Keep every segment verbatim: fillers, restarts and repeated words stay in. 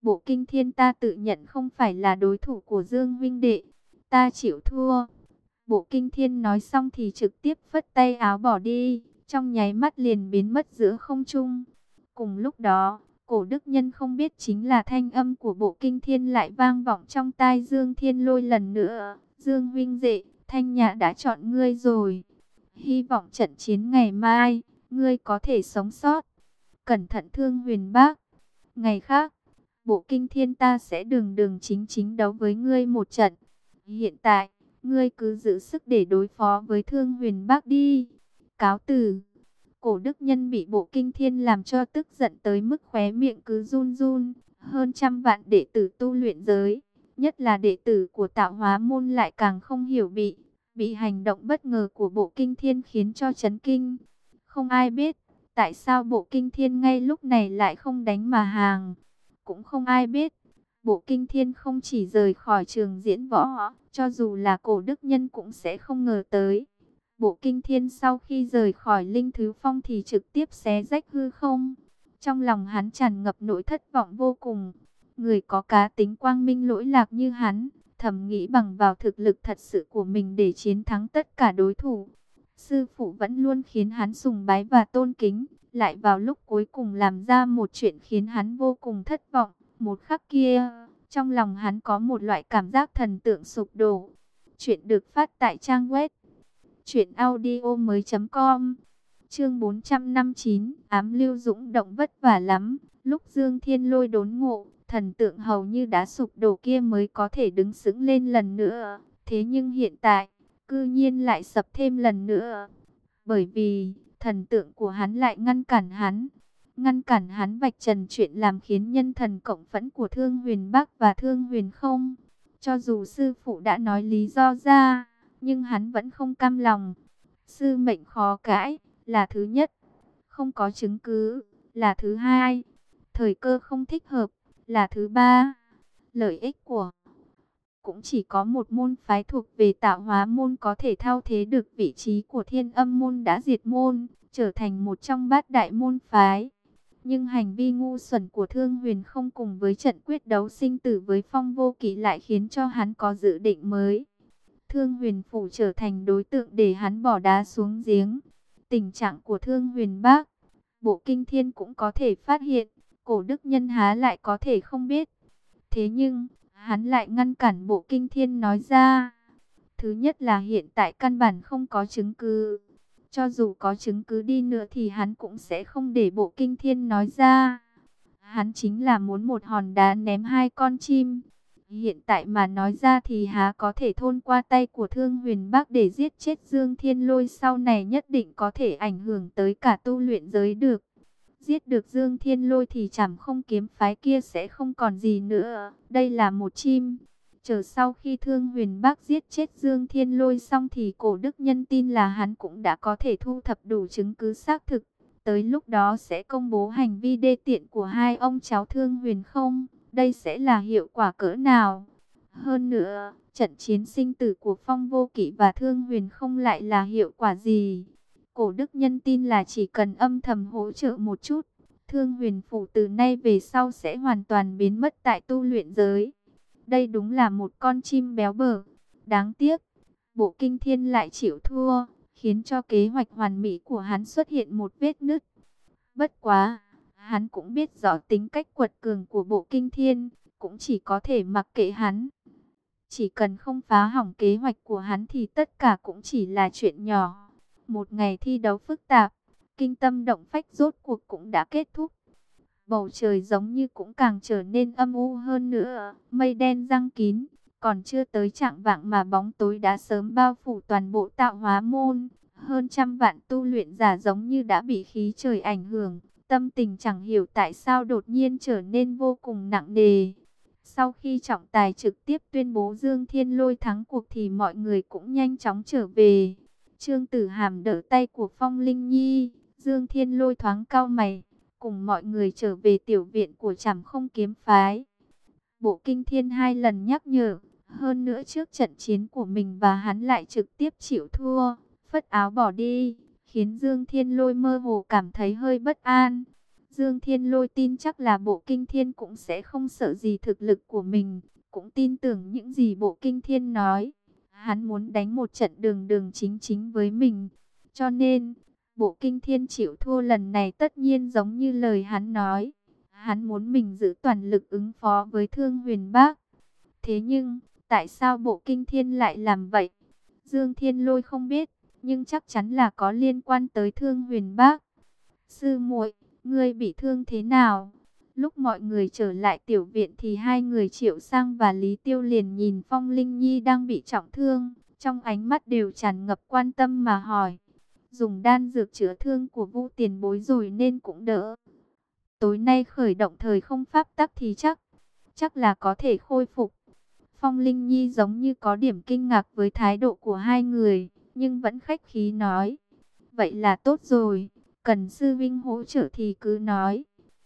Bộ Kinh Thiên ta tự nhận không phải là đối thủ của Dương huynh đệ, ta chịu thua. Bộ Kinh Thiên nói xong thì trực tiếp phất tay áo bỏ đi, trong nháy mắt liền biến mất giữa không trung. Cùng lúc đó, Cổ Đức Nhân không biết chính là thanh âm của Bộ Kinh Thiên lại vang vọng trong tai Dương Thiên Lôi lần nữa. Dương huynh đệ, Thanh Nhã đã chọn ngươi rồi. Hy vọng trận chiến ngày mai, ngươi có thể sống sót. Cẩn thận Thương Huyền Bác. Ngày khác, Bộ Kinh Thiên ta sẽ đường đường chính chính đấu với ngươi một trận. Hiện tại, ngươi cứ giữ sức để đối phó với Thương Huyền Bác đi. Cáo từ. Cổ Đức Nhân bị Bộ Kinh Thiên làm cho tức giận tới mức khóe miệng cứ run run. Hơn trăm vạn đệ tử tu luyện giới, nhất là đệ tử của Tạo Hóa môn lại càng không hiểu bị bị hành động bất ngờ của Bộ Kinh Thiên khiến cho chấn kinh. Không ai biết tại sao Bộ Kinh Thiên ngay lúc này lại không đánh mà hàng. Cũng không ai biết Bộ Kinh Thiên không chỉ rời khỏi trường diễn võ, cho dù là Cổ Đức Nhân cũng sẽ không ngờ tới. Bộ Kinh Thiên sau khi rời khỏi Linh Thứ Phong thì trực tiếp xé rách hư không. Trong lòng hắn tràn ngập nỗi thất vọng vô cùng. Người có cá tính quang minh lỗi lạc như hắn, thầm nghĩ bằng vào thực lực thật sự của mình để chiến thắng tất cả đối thủ. Sư phụ vẫn luôn khiến hắn sùng bái và tôn kính, lại vào lúc cuối cùng làm ra một chuyện khiến hắn vô cùng thất vọng. Một khắc kia, trong lòng hắn có một loại cảm giác thần tượng sụp đổ. Chuyện được phát tại trang web truyện audio mới chấm com. Chương bốn trăm năm mươi chín, Ám Lưu Dũng động vất vả lắm. Lúc Dương Thiên Lôi đốn ngộ, thần tượng hầu như đã sụp đổ kia mới có thể đứng sững lên lần nữa. Thế nhưng hiện tại, cư nhiên lại sập thêm lần nữa. Bởi vì, thần tượng của hắn lại ngăn cản hắn. Ngăn cản hắn vạch trần chuyện làm khiến nhân thần cộng phẫn của Thương Huyền Bắc và Thương Huyền Không. Cho dù sư phụ đã nói lý do ra, nhưng hắn vẫn không cam lòng. Sư mệnh khó cãi, là thứ nhất. Không có chứng cứ, là thứ hai. Thời cơ không thích hợp, là thứ ba. Lợi ích của cũng chỉ có một môn phái thuộc về Tạo Hóa môn có thể thay thế được vị trí của Thiên Âm môn đã diệt môn, trở thành một trong bát đại môn phái. Nhưng hành vi ngu xuẩn của Thương Huyền Không cùng với trận quyết đấu sinh tử với Phong Vô Kỵ lại khiến cho hắn có dự định mới. Thương Huyền Phủ trở thành đối tượng để hắn bỏ đá xuống giếng. Tình trạng của Thương Huyền Bác, Bộ Kinh Thiên cũng có thể phát hiện, Cổ Đức Nhân há lại có thể không biết. Thế nhưng, hắn lại ngăn cản Bộ Kinh Thiên nói ra. Thứ nhất là hiện tại căn bản không có chứng cứ. Cho dù có chứng cứ đi nữa thì hắn cũng sẽ không để Bộ Kinh Thiên nói ra. Hắn chính là muốn một hòn đá ném hai con chim. Hiện tại mà nói ra thì há có thể thôn qua tay của Thương Huyền Bác để giết chết Dương Thiên Lôi, sau này nhất định có thể ảnh hưởng tới cả tu luyện giới được. Giết được Dương Thiên Lôi thì Trảm Không kiếm phái kia sẽ không còn gì nữa. Đây là một chim. Chờ sau khi Thương Huyền Bác giết chết Dương Thiên Lôi xong thì Cổ Đức Nhân tin là hắn cũng đã có thể thu thập đủ chứng cứ xác thực. Tới lúc đó sẽ công bố hành vi đê tiện của hai ông cháu Thương Huyền Không. Đây sẽ là hiệu quả cỡ nào? Hơn nữa, trận chiến sinh tử của Phong Vô Kỵ và Thương Huyền Không lại là hiệu quả gì? Cổ Đức Nhân tin là chỉ cần âm thầm hỗ trợ một chút, Thương Huyền Phủ từ nay về sau sẽ hoàn toàn biến mất tại tu luyện giới. Đây đúng là một con chim béo bở. Đáng tiếc, Bộ Kinh Thiên lại chịu thua, khiến cho kế hoạch hoàn mỹ của hắn xuất hiện một vết nứt. Bất quá, hắn cũng biết rõ tính cách quật cường của Bộ Kinh Thiên, cũng chỉ có thể mặc kệ hắn. Chỉ cần không phá hỏng kế hoạch của hắn thì tất cả cũng chỉ là chuyện nhỏ. Một ngày thi đấu phức tạp, kinh tâm động phách rốt cuộc cũng đã kết thúc. Bầu trời giống như cũng càng trở nên âm u hơn nữa, mây đen giăng kín, còn chưa tới chạng vạng mà bóng tối đã sớm bao phủ toàn bộ Tạo Hóa môn. Hơn trăm vạn tu luyện giả giống như đã bị khí trời ảnh hưởng, tâm tình chẳng hiểu tại sao đột nhiên trở nên vô cùng nặng nề. Sau khi trọng tài trực tiếp tuyên bố Dương Thiên Lôi thắng cuộc thì mọi người cũng nhanh chóng trở về. Trương Tử Hàm đỡ tay của Phong Linh Nhi, Dương Thiên Lôi thoáng cau mày, cùng mọi người trở về tiểu viện của Trảm Không kiếm phái. Bộ Kinh Thiên hai lần nhắc nhở, hơn nữa trước trận chiến của mình và hắn lại trực tiếp chịu thua, phất áo bỏ đi, khiến Dương Thiên Lôi mơ hồ cảm thấy hơi bất an. Dương Thiên Lôi tin chắc là Bộ Kinh Thiên cũng sẽ không sợ gì thực lực của mình, cũng tin tưởng những gì Bộ Kinh Thiên nói. Hắn muốn đánh một trận đường đường chính chính với mình, cho nên Bộ Kinh Thiên chịu thua lần này tất nhiên giống như lời hắn nói. Hắn muốn mình giữ toàn lực ứng phó với Thương Huyền Bác. Thế nhưng, tại sao Bộ Kinh Thiên lại làm vậy? Dương Thiên Lôi không biết, nhưng chắc chắn là có liên quan tới Thương Huyền Bác. Sư muội, ngươi bị thương thế nào? Lúc mọi người trở lại tiểu viện thì hai người Triệu Sang và Lý Tiêu liền nhìn Phong Linh Nhi đang bị trọng thương, trong ánh mắt đều tràn ngập quan tâm mà hỏi. Dùng đan dược chữa thương của Vu tiền bối rồi nên cũng đỡ. Tối nay khởi động thời không pháp tắc thì chắc, chắc là có thể khôi phục. Phong Linh Nhi giống như có điểm kinh ngạc với thái độ của hai người, nhưng vẫn khách khí nói. Vậy là tốt rồi, cần sư vinh hỗ trợ thì cứ nói.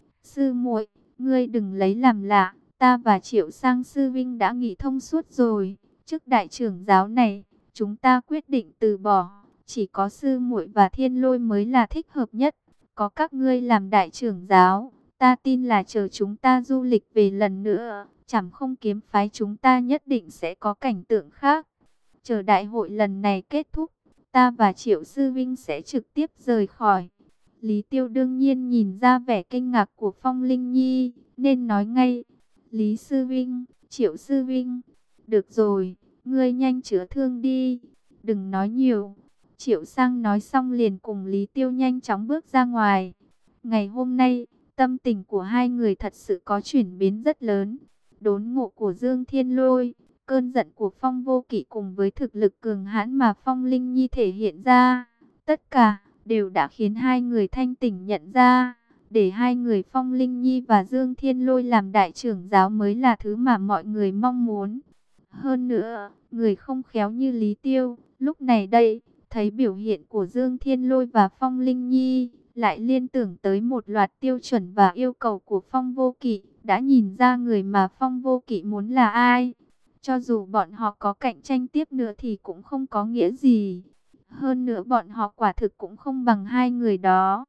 Sư muội, ngươi đừng lấy làm lạ, ta và Triệu Sang sư vinh đã nghĩ thông suốt rồi. Trước đại trưởng giáo này, chúng ta quyết định từ bỏ, chỉ có sư muội và Thiên Lôi mới là thích hợp nhất. Có các ngươi làm đại trưởng giáo, ta tin là chờ chúng ta du lịch về lần nữa, chẳng không kiếm phái chúng ta nhất định sẽ có cảnh tượng khác. Chờ đại hội lần này kết thúc, ta và Triệu Sư Vinh sẽ trực tiếp rời khỏi. Lý Tiêu đương nhiên nhìn ra vẻ kinh ngạc của Phong Linh Nhi, nên nói ngay. Lý Sư Vinh, Triệu Sư Vinh, được rồi, ngươi nhanh chữa thương đi, đừng nói nhiều. Triệu Sang nói xong liền cùng Lý Tiêu nhanh chóng bước ra ngoài. Ngày hôm nay, tâm tình của hai người thật sự có chuyển biến rất lớn. Đốn ngộ của Dương Thiên Lôi, cơn giận của Phong Vô Kỵ cùng với thực lực cường hãn mà Phong Linh Nhi thể hiện ra, tất cả đều đã khiến hai người thanh tỉnh nhận ra, để hai người Phong Linh Nhi và Dương Thiên Lôi làm đại trưởng giáo mới là thứ mà mọi người mong muốn. Hơn nữa, người không khéo như Lý Tiêu, lúc này đây, thấy biểu hiện của Dương Thiên Lôi và Phong Linh Nhi, lại liên tưởng tới một loạt tiêu chuẩn và yêu cầu của Phong Vô Kỵ, đã nhìn ra người mà Phong Vô Kỵ muốn là ai. Cho dù bọn họ có cạnh tranh tiếp nữa thì cũng không có nghĩa gì. Hơn nữa bọn họ quả thực cũng không bằng hai người đó.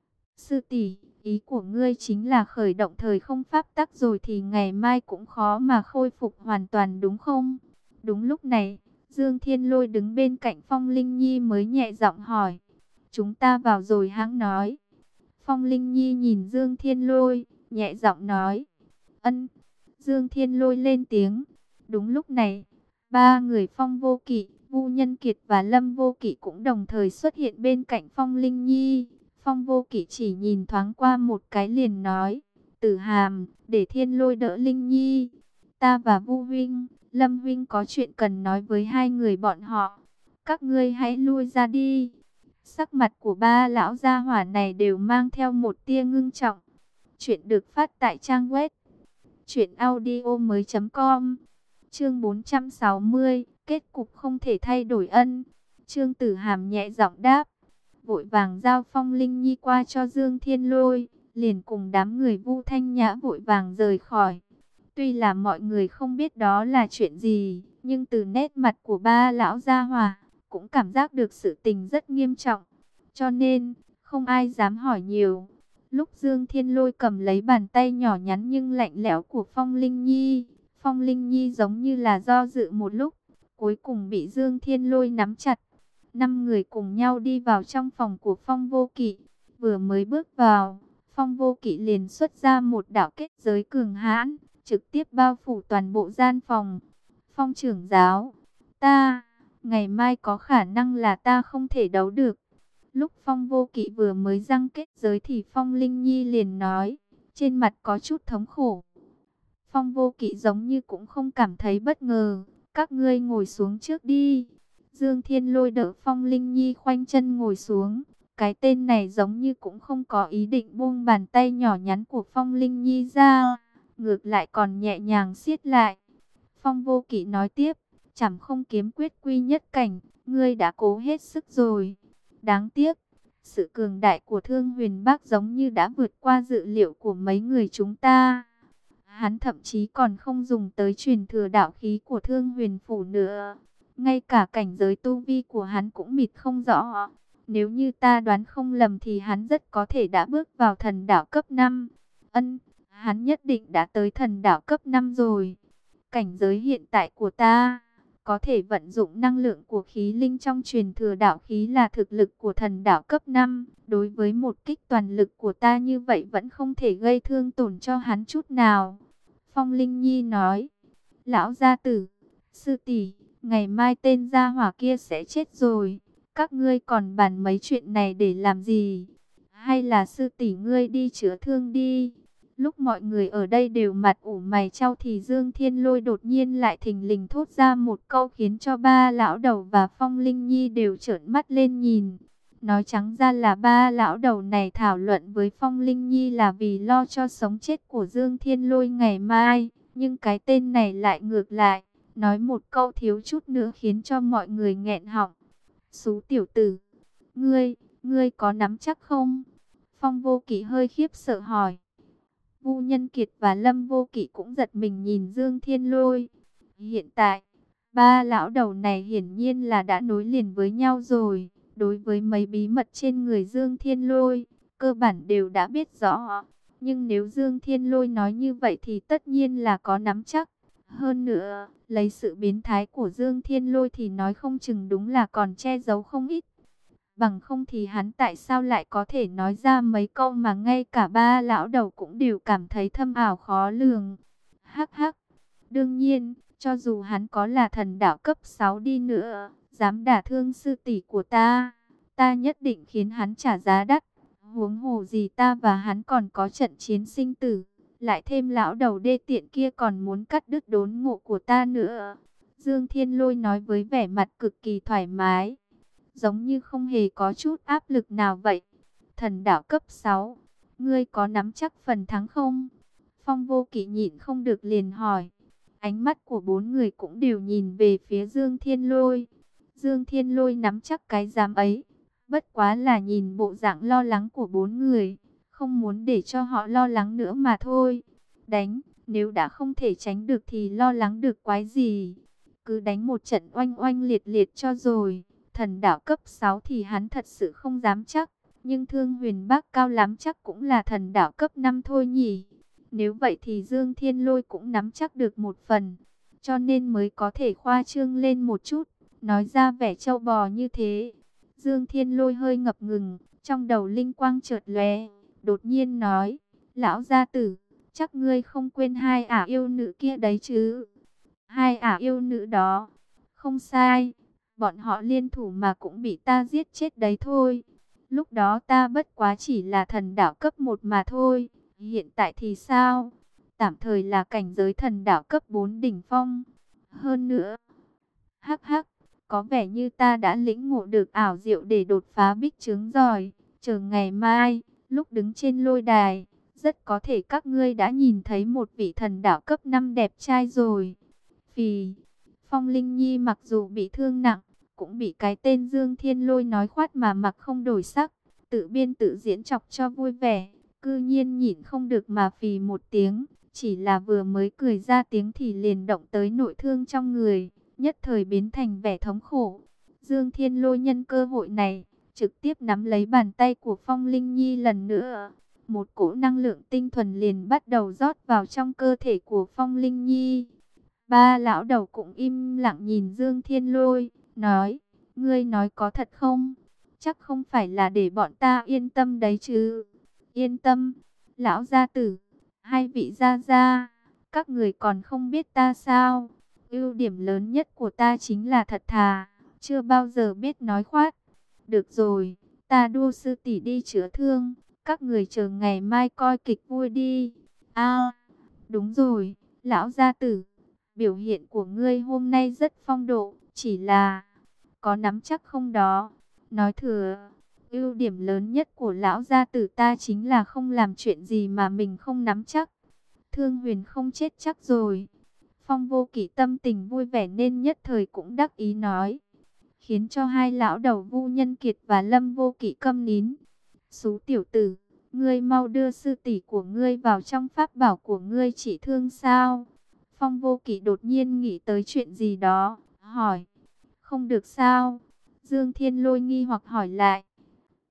Sư tỷ, ý của ngươi chính là khởi động thời không pháp tắc rồi thì ngày mai cũng khó mà khôi phục hoàn toàn đúng không? Đúng lúc này, Dương Thiên Lôi đứng bên cạnh Phong Linh Nhi mới nhẹ giọng hỏi. Chúng ta vào rồi hãng nói. Phong Linh Nhi nhìn Dương Thiên Lôi, nhẹ giọng nói. Ân. Dương Thiên Lôi lên tiếng. Đúng lúc này, ba người Phong Vô Kỵ, Vu Nhân Kiệt và Lâm Vô Kỵ cũng đồng thời xuất hiện bên cạnh Phong Linh Nhi. Phong Vô Kỵ chỉ nhìn thoáng qua một cái liền nói. Tử Hàm, để Thiên Lôi đỡ Linh Nhi. Ta và Vu Vinh, Lâm Vinh có chuyện cần nói với hai người bọn họ. Các ngươi hãy lui ra đi. Sắc mặt của ba lão gia hỏa này đều mang theo một tia ngưng trọng. Chuyện được phát tại trang web truyện audio mới chấm com. Chương bốn trăm sáu mươi, kết cục không thể thay đổi ân. Trương Tử Hàm nhẹ giọng đáp, vội vàng giao Phong Linh Nhi qua cho Dương Thiên Lôi, liền cùng đám người Vu Thanh Nhã vội vàng rời khỏi. Tuy là mọi người không biết đó là chuyện gì, nhưng từ nét mặt của ba lão gia hỏa, cũng cảm giác được sự tình rất nghiêm trọng. Cho nên, không ai dám hỏi nhiều. Lúc Dương Thiên Lôi cầm lấy bàn tay nhỏ nhắn nhưng lạnh lẽo của Phong Linh Nhi, Phong Linh Nhi giống như là do dự một lúc, cuối cùng bị Dương Thiên Lôi nắm chặt. Năm người cùng nhau đi vào trong phòng của Phong Vô Kỵ. Vừa mới bước vào, Phong Vô Kỵ liền xuất ra một đạo kết giới cường hãn, trực tiếp bao phủ toàn bộ gian phòng. Phong trưởng giáo, ta, ngày mai có khả năng là ta không thể đấu được. Lúc Phong Vô Kỵ vừa mới răng kết giới thì Phong Linh Nhi liền nói, trên mặt có chút thống khổ. Phong Vô Kỵ giống như cũng không cảm thấy bất ngờ, các ngươi ngồi xuống trước đi. Dương Thiên Lôi đỡ Phong Linh Nhi khoanh chân ngồi xuống, cái tên này giống như cũng không có ý định buông bàn tay nhỏ nhắn của Phong Linh Nhi ra, ngược lại còn nhẹ nhàng siết lại. Phong Vô Kỵ nói tiếp, chẳng không kiếm quyết quy nhất cảnh, ngươi đã cố hết sức rồi. Đáng tiếc, sự cường đại của Thương Huyền Bác giống như đã vượt qua dự liệu của mấy người chúng ta. Hắn thậm chí còn không dùng tới truyền thừa đạo khí của Thương Huyền Phủ nữa. Ngay cả cảnh giới tu vi của hắn cũng mịt không rõ. Nếu như ta đoán không lầm thì hắn rất có thể đã bước vào thần đảo cấp năm. Ân, hắn nhất định đã tới thần đảo cấp năm rồi. Cảnh giới hiện tại của ta, có thể vận dụng năng lượng của khí linh trong truyền thừa đạo khí là thực lực của thần đảo cấp năm. Đối với một kích toàn lực của ta như vậy vẫn không thể gây thương tổn cho hắn chút nào. Phong Linh Nhi nói, lão gia tử, sư tỷ, ngày mai tên gia hỏa kia sẽ chết rồi. Các ngươi còn bàn mấy chuyện này để làm gì? Hay là sư tỷ ngươi đi chữa thương đi? Lúc mọi người ở đây đều mặt ủ mày chau thì Dương Thiên Lôi đột nhiên lại thình lình thốt ra một câu khiến cho ba lão đầu và Phong Linh Nhi đều trợn mắt lên nhìn. Nói trắng ra là ba lão đầu này thảo luận với Phong Linh Nhi là vì lo cho sống chết của Dương Thiên Lôi ngày mai. Nhưng cái tên này lại ngược lại, nói một câu thiếu chút nữa khiến cho mọi người nghẹn họng. Xú tiểu tử, ngươi, ngươi có nắm chắc không? Phong Vô Kỵ hơi khiếp sợ hỏi. Vu Nhân Kiệt và Lâm Vô Kỵ cũng giật mình nhìn Dương Thiên Lôi. Hiện tại, ba lão đầu này hiển nhiên là đã nối liền với nhau rồi. Đối với mấy bí mật trên người Dương Thiên Lôi, cơ bản đều đã biết rõ. Nhưng nếu Dương Thiên Lôi nói như vậy thì tất nhiên là có nắm chắc. Hơn nữa, lấy sự biến thái của Dương Thiên Lôi thì nói không chừng đúng là còn che giấu không ít. Bằng không thì hắn tại sao lại có thể nói ra mấy câu mà ngay cả ba lão đầu cũng đều cảm thấy thâm ảo khó lường. Hắc hắc, đương nhiên, cho dù hắn có là thần đạo cấp sáu đi nữa, dám đả thương sư tỷ của ta, ta nhất định khiến hắn trả giá đắt. Huống hồ gì ta và hắn còn có trận chiến sinh tử, lại thêm lão đầu đê tiện kia còn muốn cắt đứt đốn ngộ của ta nữa. Dương Thiên Lôi nói với vẻ mặt cực kỳ thoải mái, giống như không hề có chút áp lực nào vậy. Thần đảo cấp sáu, ngươi có nắm chắc phần thắng không? Phong Vô Kỵ nhịn không được liền hỏi. Ánh mắt của bốn người cũng đều nhìn về phía Dương Thiên Lôi. Dương Thiên Lôi nắm chắc cái dám ấy, bất quá là nhìn bộ dạng lo lắng của bốn người, không muốn để cho họ lo lắng nữa mà thôi. Đánh, nếu đã không thể tránh được thì lo lắng được quái gì. Cứ đánh một trận oanh oanh liệt liệt cho rồi. Thần đảo cấp sáu thì hắn thật sự không dám chắc, nhưng Thương Huyền Bác cao lắm chắc cũng là thần đảo cấp năm thôi nhỉ. Nếu vậy thì Dương Thiên Lôi cũng nắm chắc được một phần, cho nên mới có thể khoa trương lên một chút, nói ra vẻ trâu bò như thế. Dương Thiên Lôi hơi ngập ngừng, trong đầu linh quang chợt lóe, đột nhiên nói, lão gia tử, chắc ngươi không quên hai ả yêu nữ kia đấy chứ? Hai ả yêu nữ đó, không sai, bọn họ liên thủ mà cũng bị ta giết chết đấy thôi. Lúc đó ta bất quá chỉ là thần đảo cấp một mà thôi, hiện tại thì sao? Tạm thời là cảnh giới thần đảo cấp bốn đỉnh phong. Hơn nữa, hắc hắc, có vẻ như ta đã lĩnh ngộ được ảo diệu để đột phá bích chướng rồi. Chờ ngày mai, lúc đứng trên lôi đài, rất có thể các ngươi đã nhìn thấy một vị thần đảo cấp năm đẹp trai rồi. Phì, Phong Linh Nhi mặc dù bị thương nặng, cũng bị cái tên Dương Thiên Lôi nói khoát mà mặc không đổi sắc, tự biên tự diễn chọc cho vui vẻ, cư nhiên nhịn không được mà phì một tiếng, chỉ là vừa mới cười ra tiếng thì liền động tới nội thương trong người, nhất thời biến thành vẻ thống khổ. Dương Thiên Lôi nhân cơ hội này, trực tiếp nắm lấy bàn tay của Phong Linh Nhi lần nữa. Một cỗ năng lượng tinh thuần liền bắt đầu rót vào trong cơ thể của Phong Linh Nhi. Ba lão đầu cũng im lặng nhìn Dương Thiên Lôi, nói, ngươi nói có thật không? Chắc không phải là để bọn ta yên tâm đấy chứ? Yên tâm, lão gia tử, hai vị gia gia, các người còn không biết ta sao? Ưu điểm lớn nhất của ta chính là thật thà, chưa bao giờ biết nói khoát. Được rồi, ta đua sư tỷ đi chữa thương, các người chờ ngày mai coi kịch vui đi. À, đúng rồi, lão gia tử, biểu hiện của ngươi hôm nay rất phong độ, chỉ là có nắm chắc không đó? Nói thừa, ưu điểm lớn nhất của lão gia tử ta chính là không làm chuyện gì mà mình không nắm chắc. Thương Huyền không chết chắc rồi. Phong Vô Kỵ tâm tình vui vẻ nên nhất thời cũng đắc ý nói, khiến cho hai lão đầu Vu Nhân Kiệt và Lâm Vô Kỵ câm nín. Xú tiểu tử, ngươi mau đưa sư tỷ của ngươi vào trong pháp bảo của ngươi trị thương sao? Phong Vô Kỵ đột nhiên nghĩ tới chuyện gì đó, hỏi, không được sao? Dương Thiên Lôi nghi hoặc hỏi lại,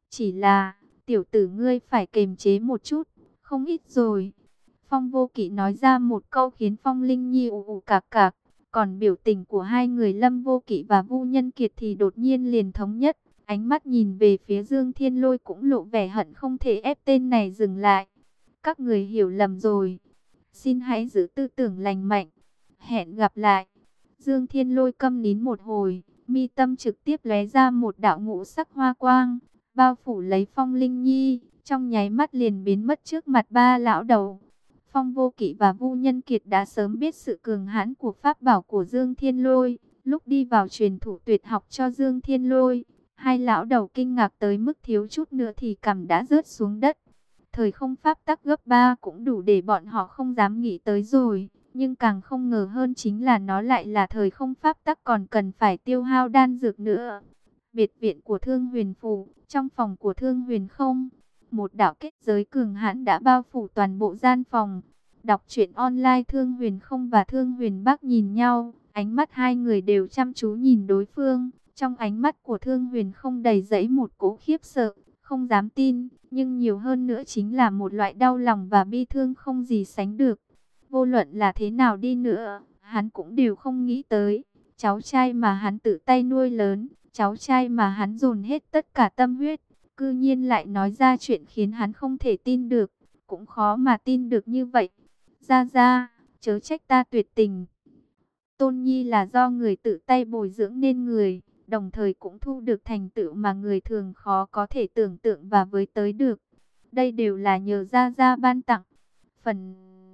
Chỉ là, tiểu tử ngươi phải kiềm chế một chút, không ít rồi. Phong Vô Kỵ nói ra một câu khiến Phong Linh Nhi ù ù cạc cạc. Còn biểu tình của hai người Lâm Vô Kỵ và Vu Nhân Kiệt thì đột nhiên liền thống nhất. Ánh mắt nhìn về phía Dương Thiên Lôi cũng lộ vẻ hận không thể ép tên này dừng lại. Các người hiểu lầm rồi. Xin hãy giữ tư tưởng lành mạnh. Hẹn gặp lại. Dương Thiên Lôi câm nín một hồi. Mi tâm trực tiếp lóe ra một đạo ngũ sắc hoa quang. Bao phủ lấy Phong Linh Nhi. Trong nháy mắt liền biến mất trước mặt ba lão đầu. Phong Vô Kỵ và Vu Nhân Kiệt đã sớm biết sự cường hãn của pháp bảo của Dương Thiên Lôi. Lúc đi vào truyền thủ tuyệt học cho Dương Thiên Lôi, hai lão đầu kinh ngạc tới mức thiếu chút nữa thì cằm đã rớt xuống đất. Thời không pháp tắc gấp ba cũng đủ để bọn họ không dám nghĩ tới rồi. Nhưng càng không ngờ hơn chính là nó lại là thời không pháp tắc còn cần phải tiêu hao đan dược nữa. Biệt viện của Thương Huyền Phủ, trong phòng của Thương Huyền Không, một đạo kết giới cường hãn đã bao phủ toàn bộ gian phòng. Đọc truyện online Thương Huyền Không và Thương Huyền Bắc nhìn nhau, ánh mắt hai người đều chăm chú nhìn đối phương. Trong ánh mắt của Thương Huyền Không đầy dẫy một cỗ khiếp sợ, không dám tin, nhưng nhiều hơn nữa chính là một loại đau lòng và bi thương không gì sánh được. Vô luận là thế nào đi nữa, hắn cũng đều không nghĩ tới, cháu trai mà hắn tự tay nuôi lớn, cháu trai mà hắn dồn hết tất cả tâm huyết, cư nhiên lại nói ra chuyện khiến hắn không thể tin được, cũng khó mà tin được như vậy. Ra ra, chớ trách ta tuyệt tình. Tôn Nhi là do người tự tay bồi dưỡng nên người, đồng thời cũng thu được thành tựu mà người thường khó có thể tưởng tượng và với tới được. Đây đều là nhờ Gia Gia ban tặng. Phần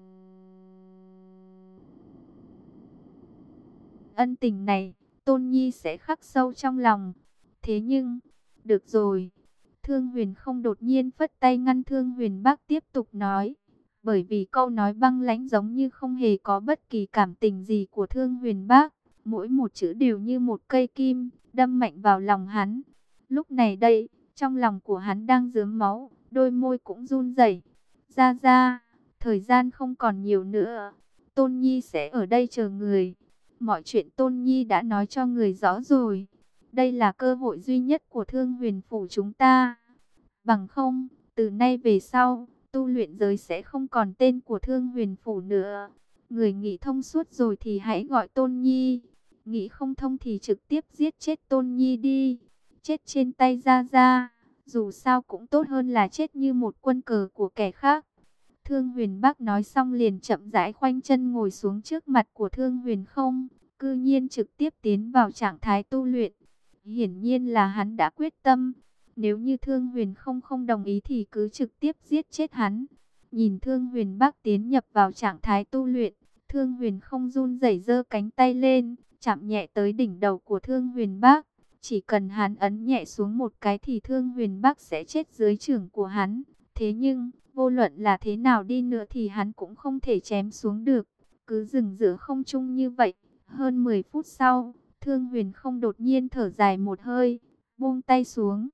ân tình này, Tôn Nhi sẽ khắc sâu trong lòng. Thế nhưng, được rồi. Thương Huyền Không đột nhiên phất tay ngăn Thương Huyền Bắc tiếp tục nói. Bởi vì câu nói băng lãnh giống như không hề có bất kỳ cảm tình gì của Thương Huyền Bắc. Mỗi một chữ đều như một cây kim, đâm mạnh vào lòng hắn. Lúc này đây, trong lòng của hắn đang rớm máu, đôi môi cũng run rẩy. Ra ra, thời gian không còn nhiều nữa. Tôn Nhi sẽ ở đây chờ người. Mọi chuyện Tôn Nhi đã nói cho người rõ rồi. Đây là cơ hội duy nhất của Thương Huyền Phủ chúng ta. Bằng không, từ nay về sau, tu luyện giới sẽ không còn tên của Thương Huyền Phủ nữa. Người nghĩ thông suốt rồi thì hãy gọi Tôn Nhi. Nghĩ không thông thì trực tiếp giết chết Tôn Nhi đi. Chết trên tay Gia Gia, dù sao cũng tốt hơn là chết như một quân cờ của kẻ khác. Thương Huyền Bắc nói xong liền chậm rãi khoanh chân ngồi xuống trước mặt của Thương Huyền Không, cư nhiên trực tiếp tiến vào trạng thái tu luyện. Hiển nhiên là hắn đã quyết tâm, nếu như Thương Huyền Không không đồng ý thì cứ trực tiếp giết chết hắn. Nhìn Thương Huyền Bắc tiến nhập vào trạng thái tu luyện, Thương Huyền Không run rẩy giơ cánh tay lên, chạm nhẹ tới đỉnh đầu của Thương Huyền Bắc. Chỉ cần hắn ấn nhẹ xuống một cái thì Thương Huyền Bắc sẽ chết dưới chưởng của hắn. Thế nhưng, vô luận là thế nào đi nữa thì hắn cũng không thể chém xuống được. Cứ dừng giữa không trung như vậy. Hơn mười phút sau, Thương Huyền Không đột nhiên thở dài một hơi, buông tay xuống.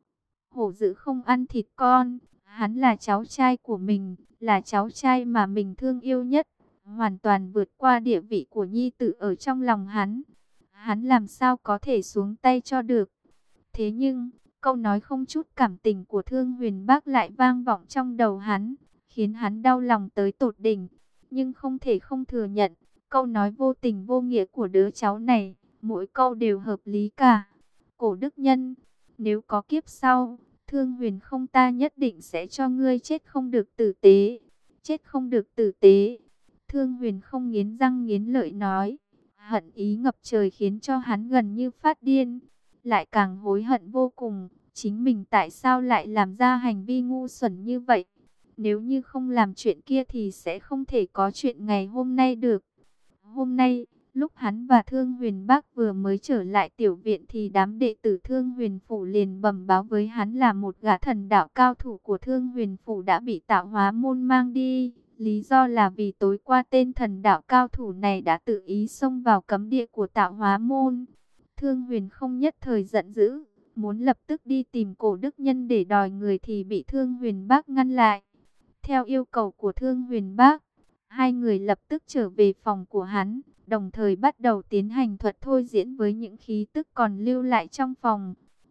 Hổ dữ không ăn thịt con, hắn là cháu trai của mình, là cháu trai mà mình thương yêu nhất, hoàn toàn vượt qua địa vị của nhi tử ở trong lòng hắn. Hắn làm sao có thể xuống tay cho được. Thế nhưng, câu nói không chút cảm tình của Thương Huyền Bắc lại vang vọng trong đầu hắn, khiến hắn đau lòng tới tột đỉnh. Nhưng không thể không thừa nhận, câu nói vô tình vô nghĩa của đứa cháu này, mỗi câu đều hợp lý cả. Cổ đức nhân, nếu có kiếp sau, Thương Huyền Không ta nhất định sẽ cho ngươi chết không được tử tế. Chết không được tử tế. Thương Huyền Không nghiến răng nghiến lợi nói. Hận ý ngập trời khiến cho hắn gần như phát điên. Lại càng hối hận vô cùng. Chính mình tại sao lại làm ra hành vi ngu xuẩn như vậy? Nếu như không làm chuyện kia thì sẽ không thể có chuyện ngày hôm nay được. Hôm nay, lúc hắn và Thương Huyền Bắc vừa mới trở lại tiểu viện thì đám đệ tử Thương Huyền Phủ liền bẩm báo với hắn là một gã thần đạo cao thủ của Thương Huyền Phủ đã bị Tạo Hóa Môn mang đi. Lý do là vì tối qua tên thần đạo cao thủ này đã tự ý xông vào cấm địa của Tạo Hóa Môn. Thương Huyền Không nhất thời giận dữ, muốn lập tức đi tìm Cổ đức nhân để đòi người thì bị Thương Huyền Bắc ngăn lại. Theo yêu cầu của Thương Huyền Bắc, hai người lập tức trở về phòng của hắn, đồng thời bắt đầu tiến hành thuật thôi diễn với những khí tức còn lưu lại trong phòng.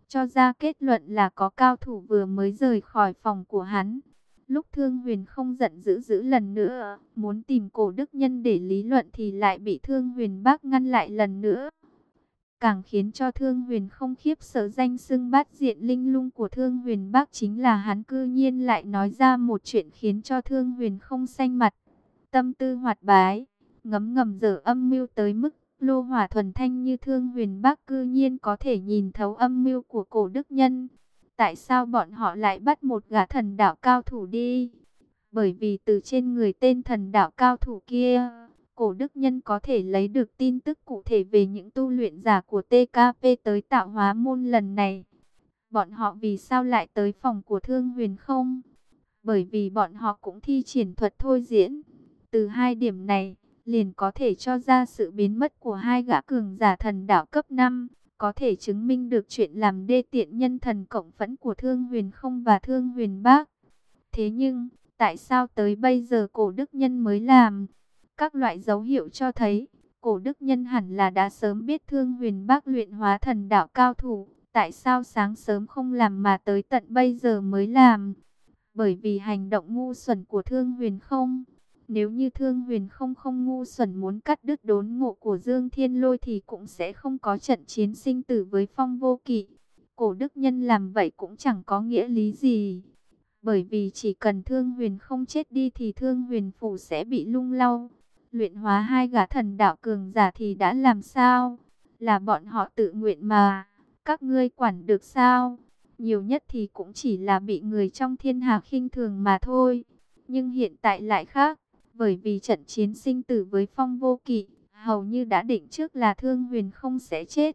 cho ra kết luận là có cao thủ vừa mới rời khỏi phòng của hắn. Lúc Thương Huyền không giận dữ dữ lần nữa, muốn tìm Cổ Đức Nhân để lý luận thì lại bị Thương Huyền Bác ngăn lại lần nữa. Càng khiến cho Thương Huyền không khiếp sợ, danh xưng bát diện linh lung của Thương Huyền Bác chính là hắn cư nhiên lại nói ra một chuyện khiến cho Thương Huyền không xanh mặt. Tâm tư hoạt bái, ngấm ngầm dở âm mưu tới mức lô hỏa thuần thanh như Thương Huyền Bác cư nhiên có thể nhìn thấu âm mưu của Cổ Đức Nhân. Tại sao bọn họ lại bắt một gã thần đạo cao thủ đi? Bởi vì từ trên người tên thần đạo cao thủ kia, Cổ Đức Nhân có thể lấy được tin tức cụ thể về những tu luyện giả của tê ca pê tới tạo hóa môn lần này. Bọn họ vì sao lại tới phòng của Thương Huyền không? Bởi vì bọn họ cũng thi triển thuật thôi diễn. Từ hai điểm này, liền có thể cho ra sự biến mất của hai gã cường giả thần đạo cấp năm. Có thể chứng minh được chuyện làm đê tiện nhân thần cộng phẫn của Thương Huyền không và Thương Huyền Bác. Thế nhưng, tại sao tới bây giờ Cổ Đức Nhân mới làm? Các loại dấu hiệu cho thấy, Cổ Đức Nhân hẳn là đã sớm biết Thương Huyền Bác luyện hóa thần đạo cao thủ. Tại sao sáng sớm không làm mà tới tận bây giờ mới làm? Bởi vì hành động ngu xuẩn của Thương Huyền không. Nếu như Thương Huyền không không ngu xuẩn muốn cắt đứt đốn ngộ của Dương Thiên Lôi thì cũng sẽ không có trận chiến sinh tử với Phong Vô Kỵ. Cổ Đức Nhân làm vậy cũng chẳng có nghĩa lý gì. Bởi vì chỉ cần Thương Huyền không chết đi thì Thương Huyền phủ sẽ bị lung lau. Luyện hóa hai gã thần đạo cường giả thì đã làm sao? Là bọn họ tự nguyện mà. Các ngươi quản được sao? Nhiều nhất thì cũng chỉ là bị người trong thiên hạ khinh thường mà thôi. Nhưng hiện tại lại khác. Bởi vì trận chiến sinh tử với Phong Vô Kỵ, hầu như đã định trước là Thương Huyền không sẽ chết.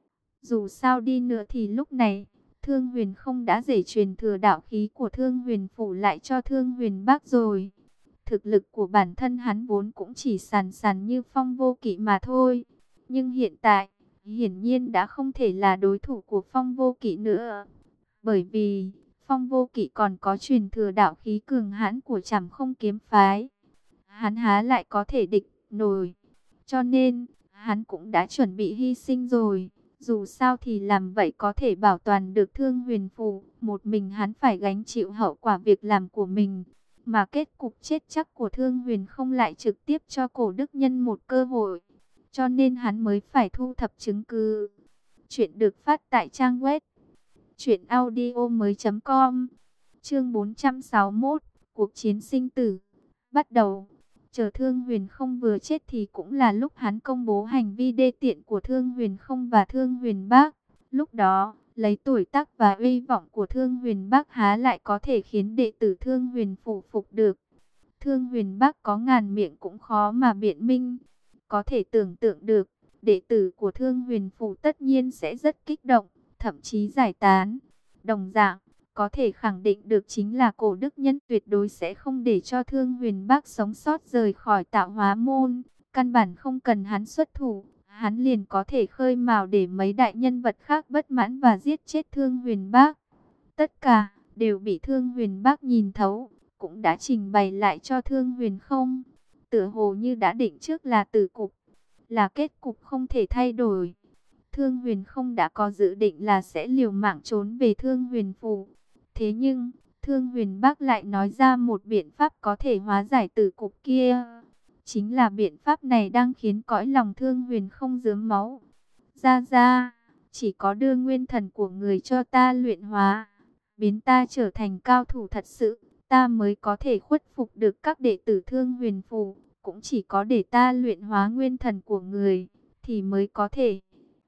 Dù sao đi nữa thì lúc này, Thương Huyền không đã dễ truyền thừa đạo khí của Thương Huyền phủ lại cho Thương Huyền Bác rồi. Thực lực của bản thân hắn vốn cũng chỉ sàn sàn như Phong Vô Kỵ mà thôi. Nhưng hiện tại, hiển nhiên đã không thể là đối thủ của Phong Vô Kỵ nữa. Bởi vì, Phong Vô Kỵ còn có truyền thừa đạo khí cường hãn của Trảm Không kiếm phái. Hắn há lại có thể địch nổi. Cho nên, hắn cũng đã chuẩn bị hy sinh rồi. Dù sao thì làm vậy có thể bảo toàn được Thương Huyền phủ. Một mình hắn phải gánh chịu hậu quả việc làm của mình. Mà kết cục chết chắc của Thương Huyền không lại trực tiếp cho Cổ Đức Nhân một cơ hội. Cho nên hắn mới phải thu thập chứng cứ. Chuyện được phát tại trang web truyện audio mới chấm com. Chương bốn trăm sáu mươi mốt. Cuộc chiến sinh tử bắt đầu. Chờ Thương Huyền không vừa chết thì cũng là lúc hắn công bố hành vi đê tiện của Thương Huyền không và Thương Huyền Bác. Lúc đó, lấy tuổi tác và uy vọng của Thương Huyền Bác há lại có thể khiến đệ tử Thương Huyền phủ phục được. Thương Huyền Bác có ngàn miệng cũng khó mà biện minh. Có thể tưởng tượng được, đệ tử của Thương Huyền phủ tất nhiên sẽ rất kích động, thậm chí giải tán. Đồng dạng, có thể khẳng định được chính là Cổ Đức Nhân tuyệt đối sẽ không để cho Thương Huyền Bác sống sót rời khỏi tạo hóa môn. Căn bản không cần hắn xuất thủ, hắn liền có thể khơi mào để mấy đại nhân vật khác bất mãn và giết chết Thương Huyền Bác. Tất cả đều bị Thương Huyền Bác nhìn thấu, cũng đã trình bày lại cho Thương Huyền không. Tựa hồ như đã định trước là tử cục, là kết cục không thể thay đổi. Thương Huyền không đã có dự định là sẽ liều mạng trốn về Thương Huyền phủ. Thế nhưng, Thương Huyền Bác lại nói ra một biện pháp có thể hóa giải tử cục kia. Chính là biện pháp này đang khiến cõi lòng Thương Huyền không rớm máu. Ra ra, chỉ có đưa nguyên thần của người cho ta luyện hóa, biến ta trở thành cao thủ thật sự, ta mới có thể khuất phục được các đệ tử Thương Huyền phủ. Cũng chỉ có để ta luyện hóa nguyên thần của người, thì mới có thể.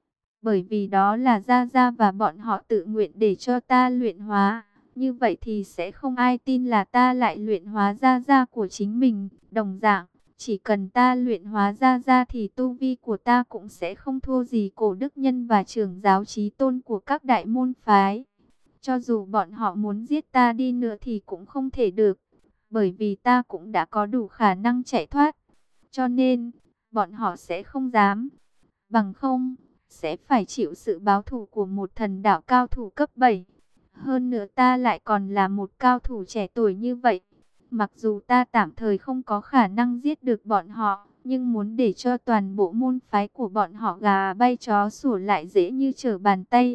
Bởi vì đó là Gia Gia và bọn họ tự nguyện để cho ta luyện hóa. Như vậy thì sẽ không ai tin là ta lại luyện hóa Gia Gia của chính mình. Đồng dạng, chỉ cần ta luyện hóa Gia Gia thì tu vi của ta cũng sẽ không thua gì Cổ Đức Nhân và trưởng giáo chí tôn của các đại môn phái. Cho dù bọn họ muốn giết ta đi nữa thì cũng không thể được. Bởi vì ta cũng đã có đủ khả năng chạy thoát. Cho nên, bọn họ sẽ không dám. Bằng không, sẽ phải chịu sự báo thù của một thần đạo cao thủ cấp bảy. Hơn nữa ta lại còn là một cao thủ trẻ tuổi như vậy. Mặc dù ta tạm thời không có khả năng giết được bọn họ, nhưng muốn để cho toàn bộ môn phái của bọn họ gà bay chó sủa lại dễ như trở bàn tay.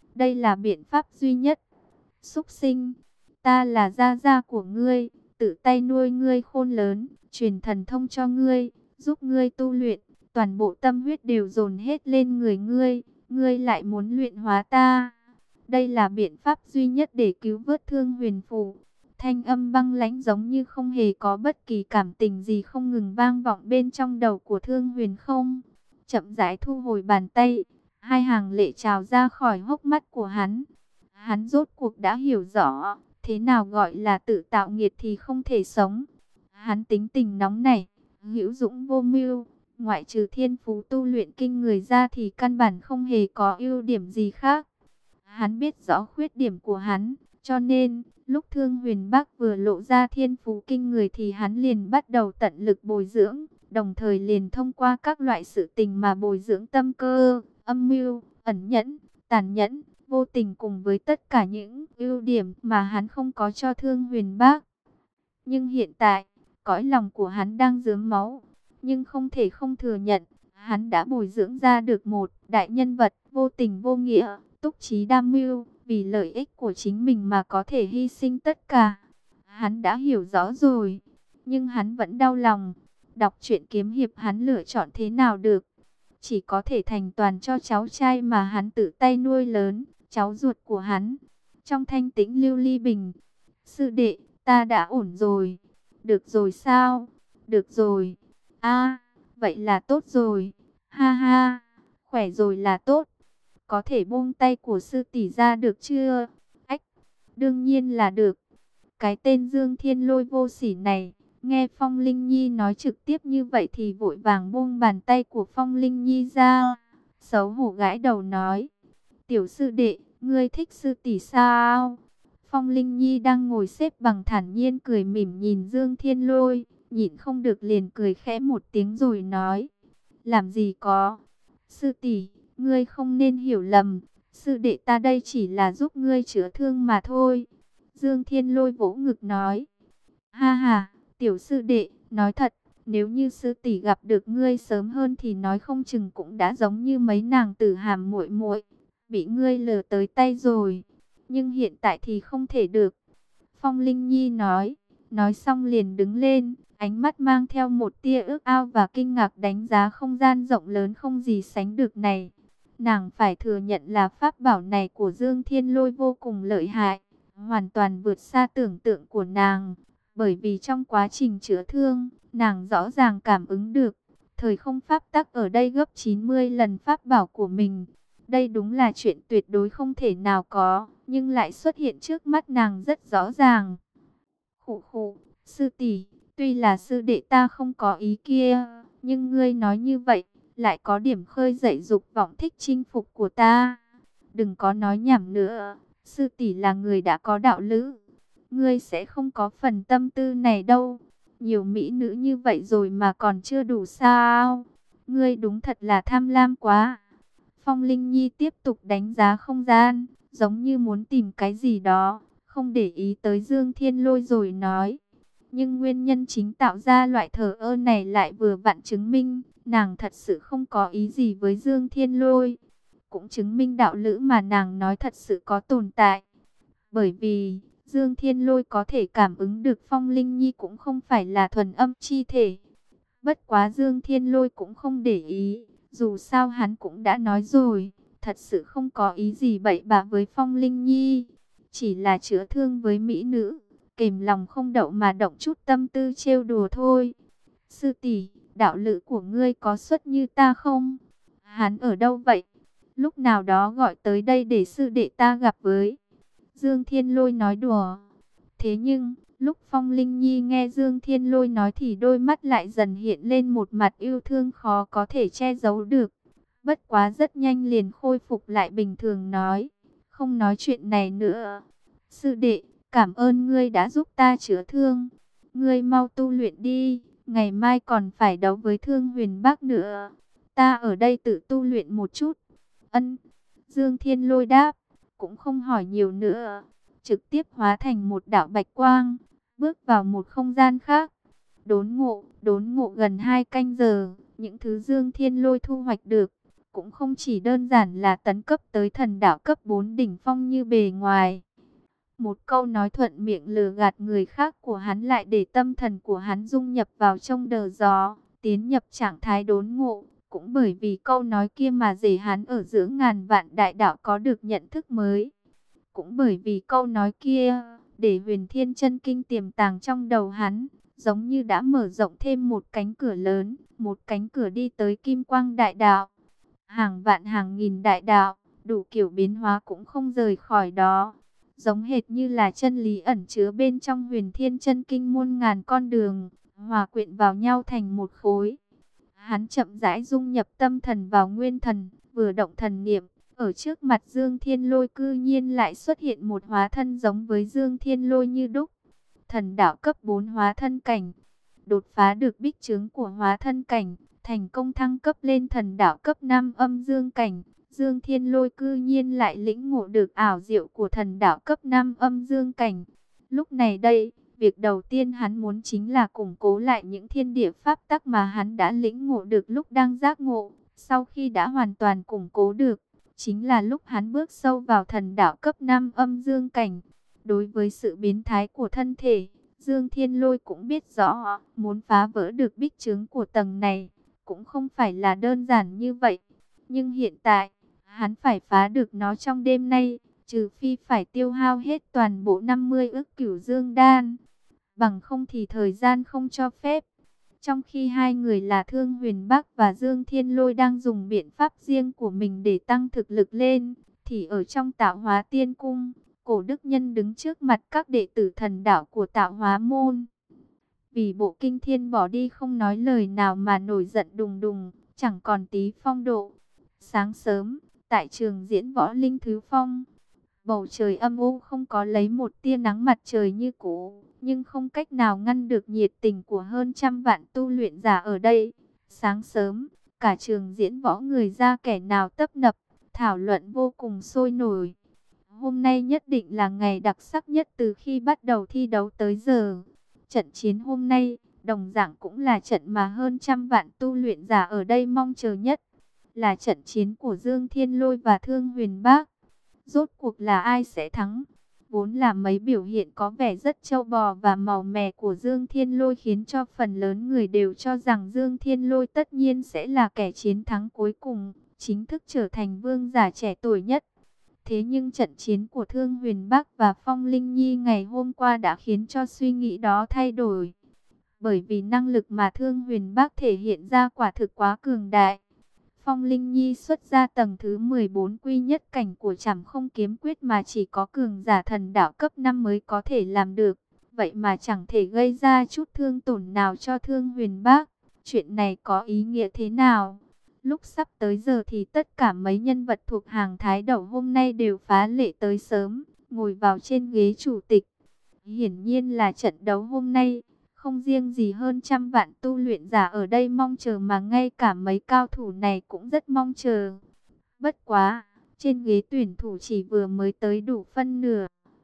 Đây là biện pháp duy nhất. Súc sinh, ta là gia gia của ngươi, tự tay nuôi ngươi khôn lớn, truyền thần thông cho ngươi, giúp ngươi tu luyện, toàn bộ tâm huyết đều dồn hết lên người ngươi, ngươi lại muốn luyện hóa ta. Đây là biện pháp duy nhất để cứu vớt Thương Huyền Phù. Thanh âm băng lãnh giống như không hề có bất kỳ cảm tình gì không ngừng vang vọng bên trong đầu của Thương Huyền không. Chậm rãi thu hồi bàn tay, hai hàng lệ trào ra khỏi hốc mắt của hắn. Hắn rốt cuộc đã hiểu rõ, thế nào gọi là tự tạo nghiệt thì không thể sống. Hắn tính tình nóng nảy, hữu dũng vô mưu, ngoại trừ thiên phú tu luyện kinh người ra thì căn bản không hề có ưu điểm gì khác. Hắn biết rõ khuyết điểm của hắn, cho nên lúc Thương Huyền Bắc vừa lộ ra thiên phú kinh người thì hắn liền bắt đầu tận lực bồi dưỡng, đồng thời liền thông qua các loại sự tình mà bồi dưỡng tâm cơ, âm mưu, ẩn nhẫn, tàn nhẫn, vô tình cùng với tất cả những ưu điểm mà hắn không có cho Thương Huyền Bắc. Nhưng hiện tại, cõi lòng của hắn đang rớm máu, nhưng không thể không thừa nhận, hắn đã bồi dưỡng ra được một đại nhân vật vô tình vô nghĩa, túc trí đam mưu, vì lợi ích của chính mình mà có thể hy sinh tất cả. Hắn đã hiểu rõ rồi, nhưng hắn vẫn đau lòng. Đọc truyện kiếm hiệp hắn lựa chọn thế nào được? Chỉ có thể thành toàn cho cháu trai mà hắn tự tay nuôi lớn, cháu ruột của hắn. Trong thanh tĩnh lưu ly bình, sư đệ, ta đã ổn rồi. Được rồi sao? Được rồi. A, vậy là tốt rồi. Ha ha, khỏe rồi là tốt. Có thể buông tay của sư tỷ ra được chưa? Ách, đương nhiên là được. Cái tên Dương Thiên Lôi vô sỉ này, nghe Phong Linh Nhi nói trực tiếp như vậy thì vội vàng buông bàn tay của Phong Linh Nhi ra. Xấu hổ gãi đầu nói, tiểu sư đệ, ngươi thích sư tỷ sao? Phong Linh Nhi đang ngồi xếp bằng thản nhiên cười mỉm nhìn Dương Thiên Lôi, nhịn không được liền cười khẽ một tiếng rồi nói, làm gì có, sư tỷ, ngươi không nên hiểu lầm, sư đệ ta đây chỉ là giúp ngươi chữa thương mà thôi. Dương Thiên Lôi vỗ ngực nói, ha ha, tiểu sư đệ, nói thật, nếu như sư tỷ gặp được ngươi sớm hơn thì nói không chừng cũng đã giống như mấy nàng tử hàm muội muội, bị ngươi lừa tới tay rồi. Nhưng hiện tại thì không thể được. Phong Linh Nhi nói, nói xong liền đứng lên, ánh mắt mang theo một tia ước ao và kinh ngạc đánh giá không gian rộng lớn không gì sánh được này. Nàng phải thừa nhận là pháp bảo này của Dương Thiên Lôi vô cùng lợi hại, hoàn toàn vượt xa tưởng tượng của nàng. Bởi vì trong quá trình chữa thương, nàng rõ ràng cảm ứng được, thời không pháp tắc ở đây gấp chín mươi lần pháp bảo của mình. Đây đúng là chuyện tuyệt đối không thể nào có, nhưng lại xuất hiện trước mắt nàng rất rõ ràng. Khụ khụ, sư tỷ, tuy là sư đệ ta không có ý kia, nhưng ngươi nói như vậy, lại có điểm khơi dậy dục vọng thích chinh phục của ta. Đừng có nói nhảm nữa, sư tỷ là người đã có đạo lữ, ngươi sẽ không có phần tâm tư này đâu. Nhiều mỹ nữ như vậy rồi mà còn chưa đủ sao? Ngươi đúng thật là tham lam quá. Phong Linh Nhi tiếp tục đánh giá không gian, giống như muốn tìm cái gì đó, không để ý tới Dương Thiên Lôi rồi nói. Nhưng nguyên nhân chính tạo ra loại thờ ơ này lại vừa vặn chứng minh, nàng thật sự không có ý gì với Dương Thiên Lôi. Cũng chứng minh đạo lữ mà nàng nói thật sự có tồn tại. Bởi vì, Dương Thiên Lôi có thể cảm ứng được Phong Linh Nhi cũng không phải là thuần âm chi thể. Bất quá Dương Thiên Lôi cũng không để ý. Dù sao hắn cũng đã nói rồi, thật sự không có ý gì bậy bạ với Phong Linh Nhi, chỉ là chữa thương với mỹ nữ, kềm lòng không đậu mà động chút tâm tư trêu đùa thôi. Sư tỷ, đạo lữ của ngươi có xuất như ta không? Hắn ở đâu vậy? Lúc nào đó gọi tới đây để sư đệ ta gặp với. Dương Thiên Lôi nói đùa. Thế nhưng, lúc Phong Linh Nhi nghe Dương Thiên Lôi nói thì đôi mắt lại dần hiện lên một mặt yêu thương khó có thể che giấu được. Bất quá rất nhanh liền khôi phục lại bình thường nói, không nói chuyện này nữa. Sư đệ, cảm ơn ngươi đã giúp ta chữa thương. Ngươi mau tu luyện đi, ngày mai còn phải đấu với Thương Huyền Bắc nữa. Ta ở đây tự tu luyện một chút. Ân, Dương Thiên Lôi đáp, cũng không hỏi nhiều nữa, trực tiếp hóa thành một đạo bạch quang, bước vào một không gian khác. Đốn ngộ, đốn ngộ gần hai canh giờ, những thứ Dương Thiên Lôi thu hoạch được, cũng không chỉ đơn giản là tấn cấp tới thần đạo cấp bốn đỉnh phong như bề ngoài. Một câu nói thuận miệng lừa gạt người khác của hắn lại để tâm thần của hắn dung nhập vào trong đờ gió, tiến nhập trạng thái đốn ngộ. Cũng bởi vì câu nói kia mà để hắn ở giữa ngàn vạn đại đạo có được nhận thức mới. Cũng bởi vì câu nói kia, để Huyền Thiên Chân Kinh tiềm tàng trong đầu hắn, giống như đã mở rộng thêm một cánh cửa lớn, một cánh cửa đi tới Kim Quang Đại Đạo. Hàng vạn hàng nghìn đại đạo, đủ kiểu biến hóa cũng không rời khỏi đó. Giống hệt như là chân lý ẩn chứa bên trong Huyền Thiên Chân Kinh muôn ngàn con đường, hòa quyện vào nhau thành một khối. Hắn chậm rãi dung nhập tâm thần vào nguyên thần, vừa động thần niệm, ở trước mặt Dương Thiên Lôi cư nhiên lại xuất hiện một hóa thân giống với Dương Thiên Lôi như đúc. Thần đạo cấp bốn hóa thân cảnh, đột phá được bích chướng của hóa thân cảnh, thành công thăng cấp lên thần đạo cấp năm âm dương cảnh. Dương Thiên Lôi cư nhiên lại lĩnh ngộ được ảo diệu của thần đạo cấp năm âm dương cảnh. Lúc này đây, việc đầu tiên hắn muốn chính là củng cố lại những thiên địa pháp tắc mà hắn đã lĩnh ngộ được lúc đang giác ngộ. Sau khi đã hoàn toàn củng cố được, chính là lúc hắn bước sâu vào thần đạo cấp năm âm dương cảnh. Đối với sự biến thái của thân thể, Dương Thiên Lôi cũng biết rõ, muốn phá vỡ được bích chướng của tầng này, cũng không phải là đơn giản như vậy. Nhưng hiện tại, hắn phải phá được nó trong đêm nay, trừ phi phải tiêu hao hết toàn bộ năm mươi ức cửu dương đan. Bằng không thì thời gian không cho phép. Trong khi hai người là Thương Huyền Bắc và Dương Thiên Lôi đang dùng biện pháp riêng của mình để tăng thực lực lên, thì ở trong Tạo Hóa Tiên Cung, Cổ Đức Nhân đứng trước mặt các đệ tử thần đạo của Tạo Hóa Môn. Vì Bộ Kinh Thiên bỏ đi không nói lời nào mà nổi giận đùng đùng, chẳng còn tí phong độ. Sáng sớm, tại trường diễn võ Linh Thứ Phong, bầu trời âm u không có lấy một tia nắng mặt trời như cũ, nhưng không cách nào ngăn được nhiệt tình của hơn trăm vạn tu luyện giả ở đây. Sáng sớm, cả trường diễn võ người ra kẻ nào tấp nập, thảo luận vô cùng sôi nổi. Hôm nay nhất định là ngày đặc sắc nhất từ khi bắt đầu thi đấu tới giờ. Trận chiến hôm nay, đồng dạng cũng là trận mà hơn trăm vạn tu luyện giả ở đây mong chờ nhất. Là trận chiến của Dương Thiên Lôi và Thương Huyền Bắc. Rốt cuộc là ai sẽ thắng? Vốn là mấy biểu hiện có vẻ rất trâu bò và màu mè của Dương Thiên Lôi khiến cho phần lớn người đều cho rằng Dương Thiên Lôi tất nhiên sẽ là kẻ chiến thắng cuối cùng, chính thức trở thành vương giả trẻ tuổi nhất. Thế nhưng trận chiến của Thương Huyền Bắc và Phong Linh Nhi ngày hôm qua đã khiến cho suy nghĩ đó thay đổi. Bởi vì năng lực mà Thương Huyền Bắc thể hiện ra quả thực quá cường đại. Phong Linh Nhi xuất ra tầng thứ mười bốn quy nhất cảnh của Trảm Không Kiếm Quyết mà chỉ có cường giả thần đạo cấp năm mới có thể làm được. Vậy mà chẳng thể gây ra chút thương tổn nào cho Thương Huyền Bắc. Chuyện này có ý nghĩa thế nào? Lúc sắp tới giờ thì tất cả mấy nhân vật thuộc hàng thái đẩu hôm nay đều phá lệ tới sớm, ngồi vào trên ghế chủ tịch. Hiển nhiên là trận đấu hôm nay, không riêng gì hơn trăm vạn tu luyện giả ở đây mong chờ mà ngay cả mấy cao thủ này cũng rất mong chờ. Bất quá, trên ghế tuyển thủ chỉ vừa mới tới đủ phân nửa.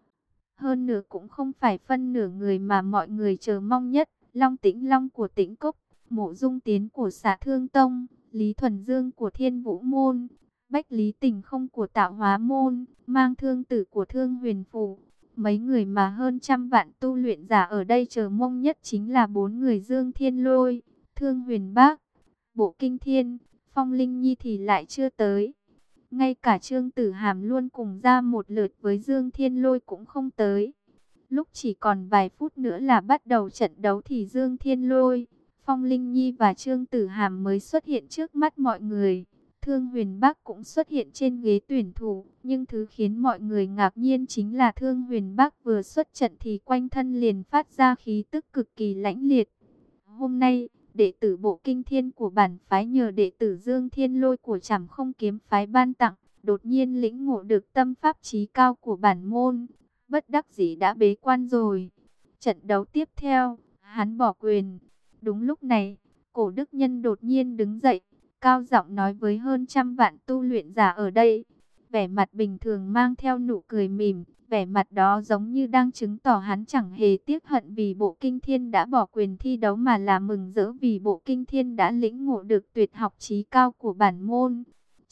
Hơn nửa cũng không phải phân nửa người mà mọi người chờ mong nhất. Long Tĩnh Long của Tĩnh Cốc, Mộ Dung Tiến của Xạ Thương Tông, Lý Thuần Dương của Thiên Vũ Môn, Bách Lý Tình Không của Tạo Hóa Môn, Mang Thương Tử của Thương Huyền Phủ. Mấy người mà hơn trăm vạn tu luyện giả ở đây chờ mong nhất chính là bốn người Dương Thiên Lôi, Thương Huyền Bắc, Bộ Kinh Thiên, Phong Linh Nhi thì lại chưa tới. Ngay cả Trương Tử Hàm luôn cùng ra một lượt với Dương Thiên Lôi cũng không tới. Lúc chỉ còn vài phút nữa là bắt đầu trận đấu thì Dương Thiên Lôi, Phong Linh Nhi và Trương Tử Hàm mới xuất hiện trước mắt mọi người. Thương Huyền Bắc cũng xuất hiện trên ghế tuyển thủ, nhưng thứ khiến mọi người ngạc nhiên chính là Thương Huyền Bắc vừa xuất trận thì quanh thân liền phát ra khí tức cực kỳ lãnh liệt. Hôm nay, đệ tử Bộ Kinh Thiên của bản phái nhờ đệ tử Dương Thiên Lôi của Trảm Không Kiếm phái ban tặng, đột nhiên lĩnh ngộ được tâm pháp chí cao của bản môn, bất đắc dĩ đã bế quan rồi. Trận đấu tiếp theo, hắn bỏ quyền. Đúng lúc này, Cổ Đức Nhân đột nhiên đứng dậy, cao giọng nói với hơn trăm vạn tu luyện giả ở đây. Vẻ mặt bình thường mang theo nụ cười mỉm, vẻ mặt đó giống như đang chứng tỏ hắn chẳng hề tiếc hận vì Bộ Kinh Thiên đã bỏ quyền thi đấu mà là mừng rỡ vì Bộ Kinh Thiên đã lĩnh ngộ được tuyệt học chí cao của bản môn.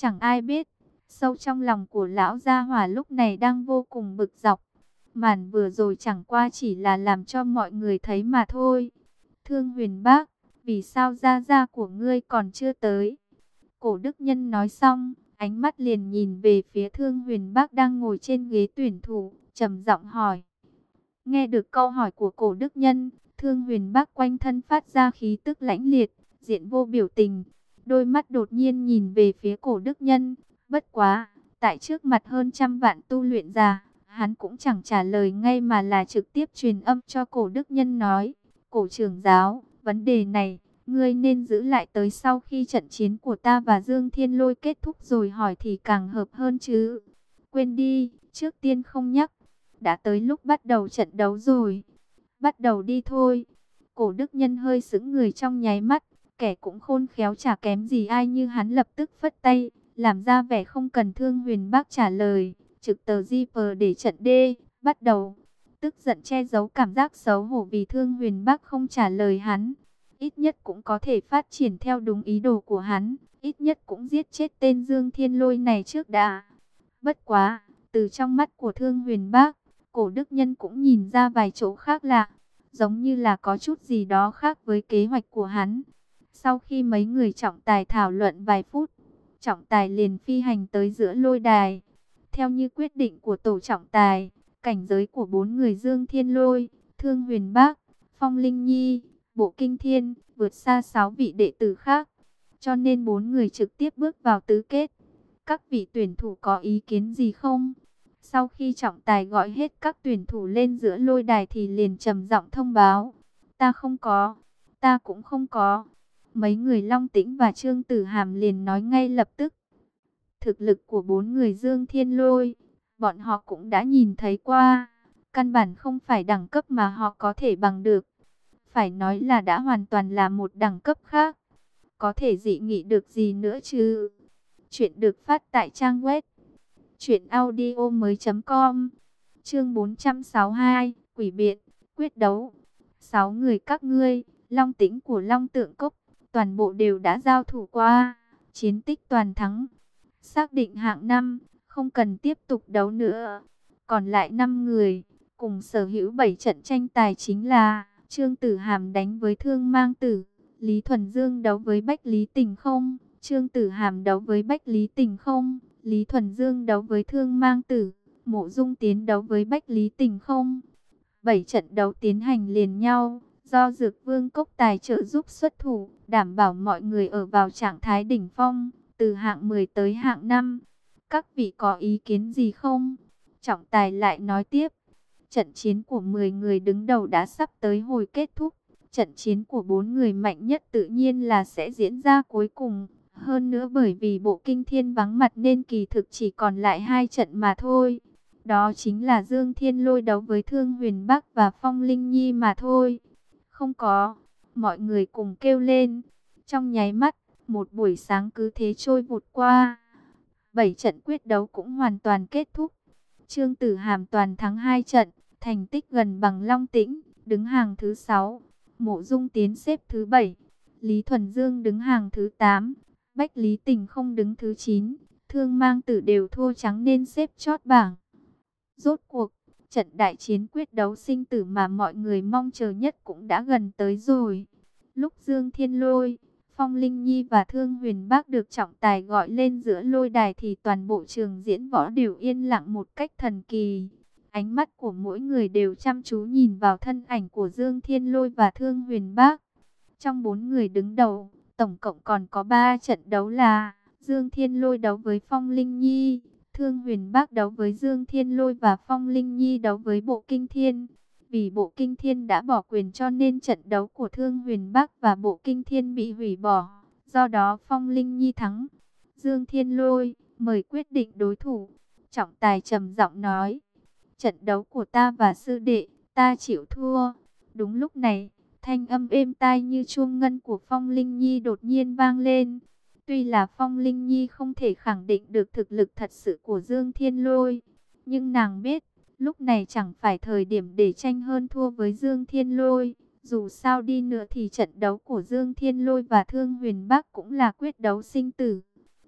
chẳng ai biết. Sâu trong lòng của lão gia hỏa lúc này đang vô cùng bực dọc. Màn vừa rồi chẳng qua chỉ là làm cho mọi người thấy mà thôi. Thương Huyền Bác, vì sao gia gia của ngươi còn chưa tới? Cổ đức nhân nói xong, ánh mắt liền nhìn về phía Thương Huyền Bác đang ngồi trên ghế tuyển thủ, trầm giọng hỏi. Nghe được câu hỏi của cổ đức nhân, Thương Huyền Bác quanh thân phát ra khí tức lãnh liệt, diện vô biểu tình. Đôi mắt đột nhiên nhìn về phía cổ đức nhân, bất quá, tại trước mặt hơn trăm vạn tu luyện giả, hắn cũng chẳng trả lời ngay mà là trực tiếp truyền âm cho cổ đức nhân nói. Cổ trưởng giáo, vấn đề này, ngươi nên giữ lại tới sau khi trận chiến của ta và Dương Thiên Lôi kết thúc rồi hỏi thì càng hợp hơn chứ. Quên đi, trước tiên không nhắc. Đã tới lúc bắt đầu trận đấu rồi. Bắt đầu đi thôi. Cổ đức nhân hơi sững người trong nháy mắt. Kẻ cũng khôn khéo chả kém gì ai như hắn lập tức phất tay. Làm ra vẻ không cần Thương Huyền Bác trả lời. Trực tờ di pờ để trận D. Bắt đầu. Tức giận che giấu cảm giác xấu hổ vì Thương Huyền Bác không trả lời hắn. Ít nhất cũng có thể phát triển theo đúng ý đồ của hắn. Ít nhất cũng giết chết tên Dương Thiên Lôi này trước đã. Bất quá, từ trong mắt của Thương Huyền Bác, cổ đức nhân cũng nhìn ra vài chỗ khác lạ. Giống như là có chút gì đó khác với kế hoạch của hắn. Sau khi mấy người trọng tài thảo luận vài phút, trọng tài liền phi hành tới giữa lôi đài. Theo như quyết định của tổ trọng tài, cảnh giới của bốn người Dương Thiên Lôi, Thương Huyền Bác, Phong Linh Nhi, Bộ Kinh Thiên vượt xa sáu vị đệ tử khác. Cho nên bốn người trực tiếp bước vào tứ kết. Các vị tuyển thủ có ý kiến gì không? Sau khi trọng tài gọi hết các tuyển thủ lên giữa lôi đài thì liền trầm giọng thông báo. Ta không có, ta cũng không có. Mấy người Long Tĩnh và Trương Tử Hàm liền nói ngay lập tức. Thực lực của bốn người Dương Thiên Lôi, bọn họ cũng đã nhìn thấy qua. Căn bản không phải đẳng cấp mà họ có thể bằng được. Phải nói là đã hoàn toàn là một đẳng cấp khác. Có thể dị nghị được gì nữa chứ? Chuyện được phát tại trang web truyện audio mới chấm com. Chương bốn trăm sáu mươi hai, Quỷ biện, quyết đấu. Sáu người các ngươi, Long Tĩnh của Long Tượng Cốc, toàn bộ đều đã giao thủ qua, chiến tích toàn thắng. Xác định hạng năm, không cần tiếp tục đấu nữa. Còn lại năm người, cùng sở hữu bảy trận tranh tài chính là Trương Tử Hàm đánh với Thương Mang Tử, Lý Thuần Dương đấu với Bách Lý Tình Không, Trương Tử Hàm đấu với Bách Lý Tình Không, Lý Thuần Dương đấu với Thương Mang Tử, Mộ Dung Tiến đấu với Bách Lý Tình Không. Bảy trận đấu tiến hành liền nhau, do Dược Vương Cốc tài trợ giúp xuất thủ, đảm bảo mọi người ở vào trạng thái đỉnh phong, từ hạng mười tới hạng năm. Các vị có ý kiến gì không? Trọng tài lại nói tiếp. Trận chiến của mười người đứng đầu đã sắp tới hồi kết thúc. Trận chiến của bốn người mạnh nhất tự nhiên là sẽ diễn ra cuối cùng. Hơn nữa bởi vì Bộ Kinh Thiên vắng mặt nên kỳ thực chỉ còn lại hai trận mà thôi. Đó chính là Dương Thiên Lôi đấu với Thương Huyền Bác và Phong Linh Nhi mà thôi. Không có, mọi người cùng kêu lên. Trong nháy mắt, một buổi sáng cứ thế trôi vụt qua. Bảy trận quyết đấu cũng hoàn toàn kết thúc. Trương Tử Hàm toàn thắng hai trận, thành tích gần bằng Long Tĩnh, đứng hàng thứ sáu. Mộ Dung Tiến xếp thứ bảy. Lý Thuần Dương đứng hàng thứ tám. Bách Lý Tình Không đứng thứ chín. Thương Mang Tử đều thua trắng nên xếp chót bảng. Rốt cuộc, trận đại chiến quyết đấu sinh tử mà mọi người mong chờ nhất cũng đã gần tới rồi. Lúc Dương Thiên Lôi, Phong Linh Nhi và Thương Huyền Bác được trọng tài gọi lên giữa lôi đài thì toàn bộ trường diễn võ đều yên lặng một cách thần kỳ. Ánh mắt của mỗi người đều chăm chú nhìn vào thân ảnh của Dương Thiên Lôi và Thương Huyền Bác. Trong bốn người đứng đầu, tổng cộng còn có ba trận đấu là Dương Thiên Lôi đấu với Phong Linh Nhi, Thương Huyền Bác đấu với Dương Thiên Lôi và Phong Linh Nhi đấu với Bộ Kinh Thiên. Vì Bộ Kinh Thiên đã bỏ quyền cho nên trận đấu của Thương Huyền Bác và Bộ Kinh Thiên bị hủy bỏ. Do đó Phong Linh Nhi thắng. Dương Thiên Lôi, mời quyết định đối thủ. Trọng tài trầm giọng nói. Trận đấu của ta và sư đệ, ta chịu thua. Đúng lúc này, thanh âm êm tai như chuông ngân của Phong Linh Nhi đột nhiên vang lên. Tuy là Phong Linh Nhi không thể khẳng định được thực lực thật sự của Dương Thiên Lôi, nhưng nàng biết, lúc này chẳng phải thời điểm để tranh hơn thua với Dương Thiên Lôi. Dù sao đi nữa thì trận đấu của Dương Thiên Lôi và Thương Huyền Bác cũng là quyết đấu sinh tử.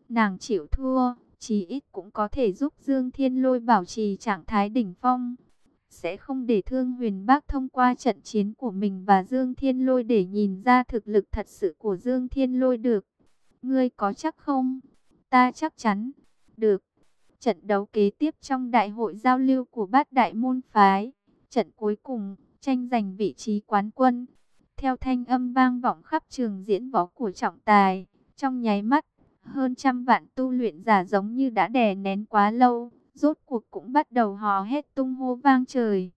nàng chịu thua, chí ít cũng có thể giúp Dương Thiên Lôi bảo trì trạng thái đỉnh phong. Sẽ không để Thương Huyền Bác thông qua trận chiến của mình và Dương Thiên Lôi để nhìn ra thực lực thật sự của Dương Thiên Lôi được. Ngươi có chắc không? Ta chắc chắn. Được. Trận đấu kế tiếp trong đại hội giao lưu của bát đại môn phái. Trận cuối cùng, tranh giành vị trí quán quân. Theo thanh âm vang vọng khắp trường diễn võ của trọng tài, trong nháy mắt, hơn trăm vạn tu luyện giả giống như đã đè nén quá lâu, rốt cuộc cũng bắt đầu hò hét tung hô vang trời.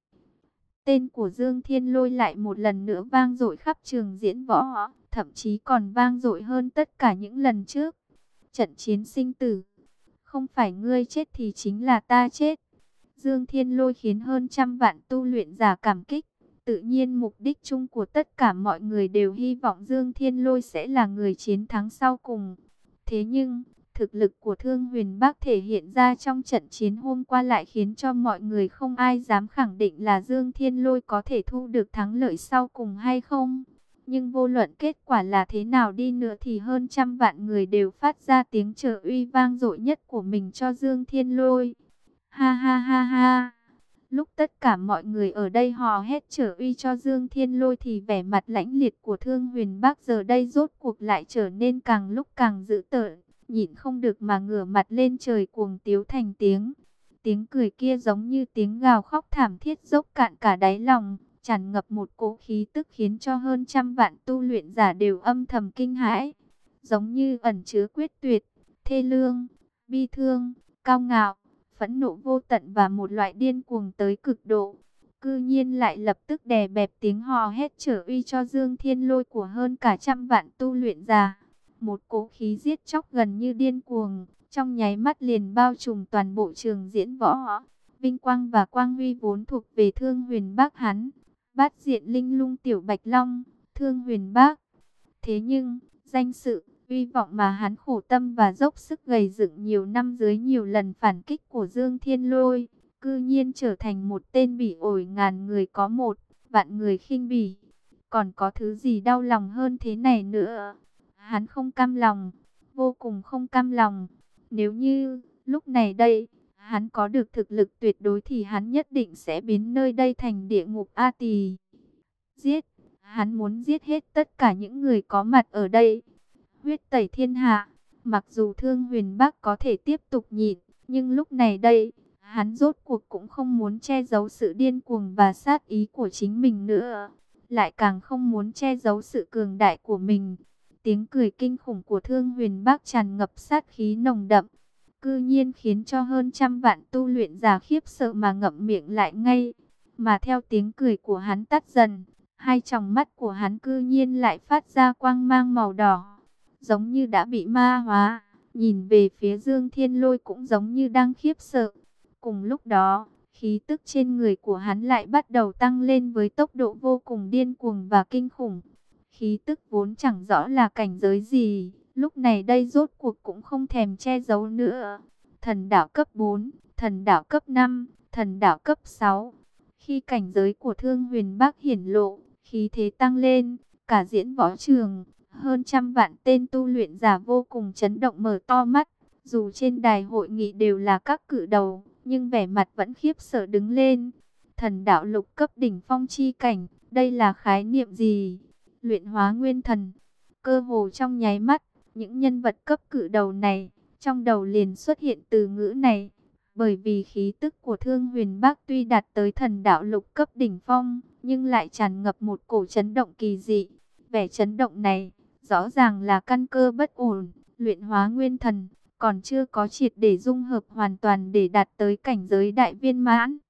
Tên của Dương Thiên Lôi lại một lần nữa vang dội khắp trường diễn võ, thậm chí còn vang dội hơn tất cả những lần trước. Trận chiến sinh tử, không phải ngươi chết thì chính là ta chết. Dương Thiên Lôi khiến hơn trăm vạn tu luyện giả cảm kích. Tự nhiên mục đích chung của tất cả mọi người đều hy vọng Dương Thiên Lôi sẽ là người chiến thắng sau cùng. Thế nhưng, thực lực của Thương Huyền Bác thể hiện ra trong trận chiến hôm qua lại khiến cho mọi người không ai dám khẳng định là Dương Thiên Lôi có thể thu được thắng lợi sau cùng hay không. Nhưng vô luận kết quả là thế nào đi nữa thì hơn trăm vạn người đều phát ra tiếng trợ uy vang dội nhất của mình cho Dương Thiên Lôi. Ha ha ha ha! Lúc tất cả mọi người ở đây hò hét trở uy cho Dương Thiên Lôi thì vẻ mặt lãnh liệt của Thương Huyền Bác giờ đây rốt cuộc lại trở nên càng lúc càng dữ tợn, nhịn không được mà ngửa mặt lên trời cuồng tiếu thành tiếng. Tiếng cười kia giống như tiếng gào khóc thảm thiết dốc cạn cả đáy lòng, tràn ngập một cỗ khí tức khiến cho hơn trăm vạn tu luyện giả đều âm thầm kinh hãi. Giống như ẩn chứa quyết tuyệt, thê lương, bi thương, cao ngạo, phẫn nộ vô tận và một loại điên cuồng tới cực độ. Cư nhiên lại lập tức đè bẹp tiếng hò hét trở uy cho Dương Thiên Lôi của hơn cả trăm vạn tu luyện giả. Một cỗ khí giết chóc gần như điên cuồng, trong nháy mắt liền bao trùm toàn bộ trường diễn võ. Vinh quang và quang huy vốn thuộc về Thương Huyền Bác hắn, bát diện linh lung tiểu bạch long, Thương Huyền Bác. Thế nhưng, danh sự, uy vọng mà hắn khổ tâm và dốc sức gầy dựng nhiều năm dưới nhiều lần phản kích của Dương Thiên Lôi, cư nhiên trở thành một tên bỉ ổi ngàn người có một, vạn người khinh bỉ. Còn có thứ gì đau lòng hơn thế này nữa? Hắn không cam lòng, vô cùng không cam lòng. Nếu như, lúc này đây, hắn có được thực lực tuyệt đối thì hắn nhất định sẽ biến nơi đây thành địa ngục A Tỳ. Giết, hắn muốn giết hết tất cả những người có mặt ở đây. Huyết tẩy thiên hạ, mặc dù Thương Huyền Bác có thể tiếp tục nhịn, nhưng lúc này đây, hắn rốt cuộc cũng không muốn che giấu sự điên cuồng và sát ý của chính mình nữa, lại càng không muốn che giấu sự cường đại của mình. Tiếng cười kinh khủng của Thương Huyền Bác tràn ngập sát khí nồng đậm, cư nhiên khiến cho hơn trăm vạn tu luyện giả khiếp sợ mà ngậm miệng lại ngay. Mà theo tiếng cười của hắn tắt dần, hai tròng mắt của hắn cư nhiên lại phát ra quang mang màu đỏ, giống như đã bị ma hóa. Nhìn về phía Dương Thiên Lôi cũng giống như đang khiếp sợ. Cùng lúc đó, khí tức trên người của hắn lại bắt đầu tăng lên với tốc độ vô cùng điên cuồng và kinh khủng. Khí tức vốn chẳng rõ là cảnh giới gì, lúc này đây rốt cuộc cũng không thèm che giấu nữa. Thần đạo cấp bốn, thần đạo cấp năm, thần đạo cấp sáu. Khi cảnh giới của Thương Huyền Bác hiển lộ, khí thế tăng lên, cả diễn võ trường, hơn trăm vạn tên tu luyện giả vô cùng chấn động mở to mắt. Dù trên đài hội nghị đều là các cự đầu, nhưng vẻ mặt vẫn khiếp sợ đứng lên. Thần đạo lục cấp đỉnh phong chi cảnh, đây là khái niệm gì? Luyện hóa nguyên thần. Cơ hồ trong nháy mắt, những nhân vật cấp cự đầu này, trong đầu liền xuất hiện từ ngữ này. Bởi vì khí tức của Thương Huyền Bác tuy đạt tới thần đạo lục cấp đỉnh phong, nhưng lại tràn ngập một cổ chấn động kỳ dị. Vẻ chấn động này, rõ ràng là căn cơ bất ổn, luyện hóa nguyên thần, còn chưa có triệt để dung hợp hoàn toàn để đạt tới cảnh giới đại viên mãn.